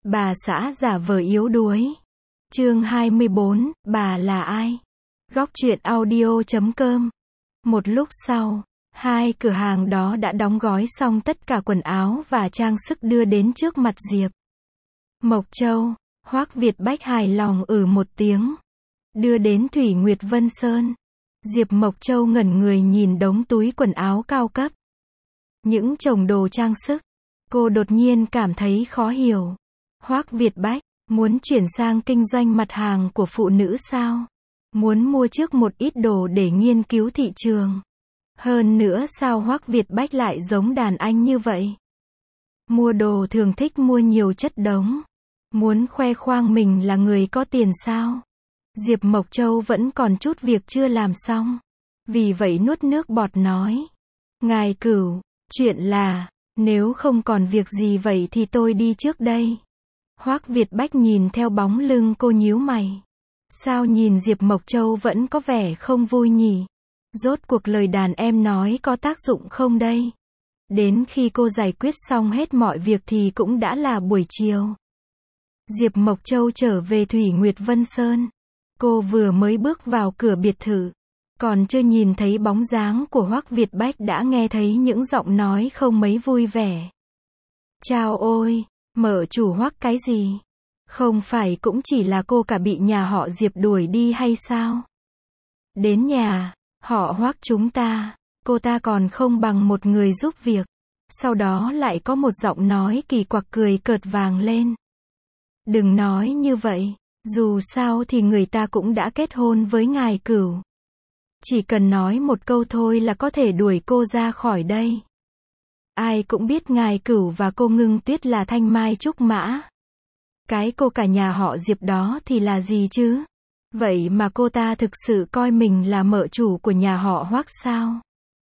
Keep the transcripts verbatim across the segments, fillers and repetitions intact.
Bà xã giả vờ yếu đuối. Chương hai mươi bốn, bà là ai? Góc truyện audio chấm com. Một lúc sau, hai cửa hàng đó đã đóng gói xong tất cả quần áo và trang sức đưa đến trước mặt Diệp Mộc Châu. Hoắc Việt Bách hài lòng ừ một tiếng, đưa đến Thủy Nguyệt Vân Sơn. Diệp Mộc Châu ngẩn người nhìn đống túi quần áo cao cấp, những chồng đồ trang sức. Cô đột nhiên cảm thấy khó hiểu. Hoắc Việt Bách muốn chuyển sang kinh doanh mặt hàng của phụ nữ sao? Muốn mua trước một ít đồ để nghiên cứu thị trường. Hơn nữa sao Hoắc Việt Bách lại giống đàn anh như vậy? Mua đồ thường thích mua nhiều chất đống. Muốn khoe khoang mình là người có tiền sao? Diệp Mộc Châu vẫn còn chút việc chưa làm xong. Vì vậy nuốt nước bọt nói. Ngài Cửu, chuyện là, nếu không còn việc gì vậy thì tôi đi trước đây. Hoắc Việt Bách nhìn theo bóng lưng cô nhíu mày. Sao nhìn Diệp Mộc Châu vẫn có vẻ không vui nhỉ? Rốt cuộc lời đàn em nói có tác dụng không đây? Đến khi cô giải quyết xong hết mọi việc thì cũng đã là buổi chiều. Diệp Mộc Châu trở về Thủy Nguyệt Vân Sơn. Cô vừa mới bước vào cửa biệt thự, còn chưa nhìn thấy bóng dáng của Hoắc Việt Bách đã nghe thấy những giọng nói không mấy vui vẻ. Chao ôi, mở chủ Hoắc cái gì? Không phải cũng chỉ là cô cả bị nhà họ Diệp đuổi đi hay sao? Đến nhà họ Hoắc chúng ta, cô ta còn không bằng một người giúp việc. Sau đó lại có một giọng nói kỳ quặc cười cợt vang lên. Đừng nói như vậy, dù sao thì người ta cũng đã kết hôn với ngài Cửu. Chỉ cần nói một câu thôi là có thể đuổi cô ra khỏi đây. Ai cũng biết ngài Cửu và cô Ngưng Tuyết là thanh mai trúc mã. Cái cô cả nhà họ Diệp đó thì là gì chứ? Vậy mà cô ta thực sự coi mình là mợ chủ của nhà họ Hoắc sao?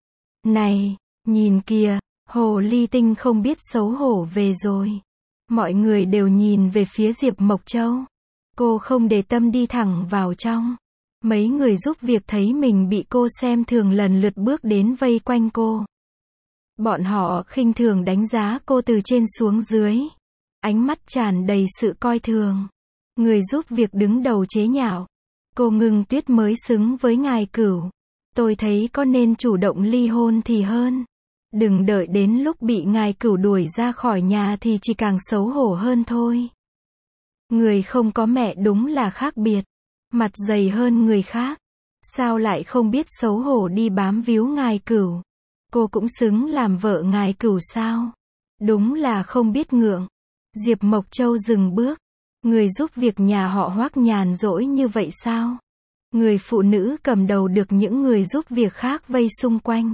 Này, nhìn kìa, hồ ly tinh không biết xấu hổ về rồi. Mọi người đều nhìn về phía Diệp Mộc Châu. Cô không để tâm đi thẳng vào trong. Mấy người giúp việc thấy mình bị cô xem thường lần lượt bước đến vây quanh cô. Bọn họ khinh thường đánh giá cô từ trên xuống dưới. Ánh mắt tràn đầy sự coi thường. Người giúp việc đứng đầu chế nhạo. Cô Ngưng Tuyết mới xứng với ngài Cửu. Tôi thấy có nên chủ động ly hôn thì hơn. Đừng đợi đến lúc bị ngài Cửu đuổi ra khỏi nhà thì chỉ càng xấu hổ hơn thôi. Người không có mẹ đúng là khác biệt. Mặt dày hơn người khác. Sao lại không biết xấu hổ đi bám víu ngài Cửu? Cô cũng xứng làm vợ ngài Cửu sao? Đúng là không biết ngượng. Diệp Mộc Châu dừng bước. Người giúp việc nhà họ Hoắc nhàn rỗi như vậy sao? Người phụ nữ cầm đầu được những người giúp việc khác vây xung quanh.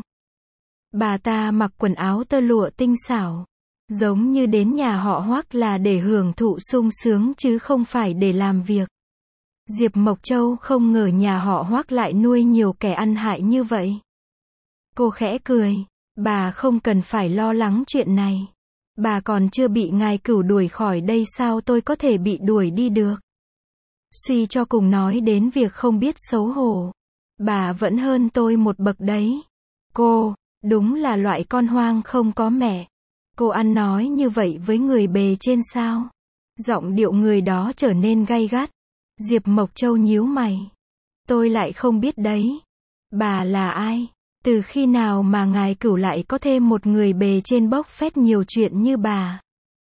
Bà ta mặc quần áo tơ lụa tinh xảo. Giống như đến nhà họ Hoắc là để hưởng thụ sung sướng chứ không phải để làm việc. Diệp Mộc Châu không ngờ nhà họ Hoắc lại nuôi nhiều kẻ ăn hại như vậy. Cô khẽ cười. Bà không cần phải lo lắng chuyện này. Bà còn chưa bị ngài Cửu đuổi khỏi đây sao tôi có thể bị đuổi đi được? Suy cho cùng nói đến việc không biết xấu hổ. Bà vẫn hơn tôi một bậc đấy. Cô, đúng là loại con hoang không có mẹ. Cô ăn nói như vậy với người bề trên sao? Giọng điệu người đó trở nên gay gắt. Diệp Mộc Châu nhíu mày. Tôi lại không biết đấy. Bà là ai? Từ khi nào mà ngài Cửu lại có thêm một người bề trên bốc phét nhiều chuyện như bà?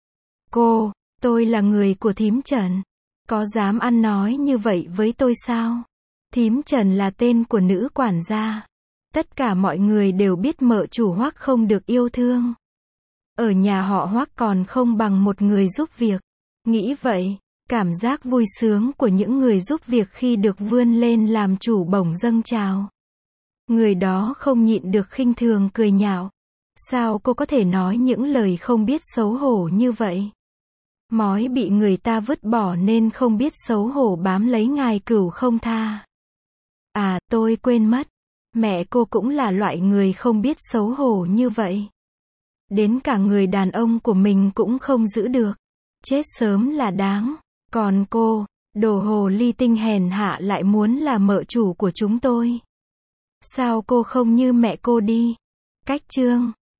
Cô, tôi là người của thím Trần. Có dám ăn nói như vậy với tôi sao? Thím Trần là tên của nữ quản gia. Tất cả mọi người đều biết mợ chủ Hoắc không được yêu thương. Ở nhà họ Hoắc còn không bằng một người giúp việc. Nghĩ vậy, cảm giác vui sướng của những người giúp việc khi được vươn lên làm chủ bỗng dâng trào. Người đó không nhịn được khinh thường cười nhạo. Sao cô có thể nói những lời không biết xấu hổ như vậy? Mói bị người ta vứt bỏ nên không biết xấu hổ bám lấy ngài Cửu không tha. À, tôi quên mất. Mẹ cô cũng là loại người không biết xấu hổ như vậy. Đến cả người đàn ông của mình cũng không giữ được. Chết sớm là đáng. Còn cô, đồ hồ ly tinh hèn hạ lại muốn là mợ chủ của chúng tôi. Sao cô không như mẹ cô đi? Cách chương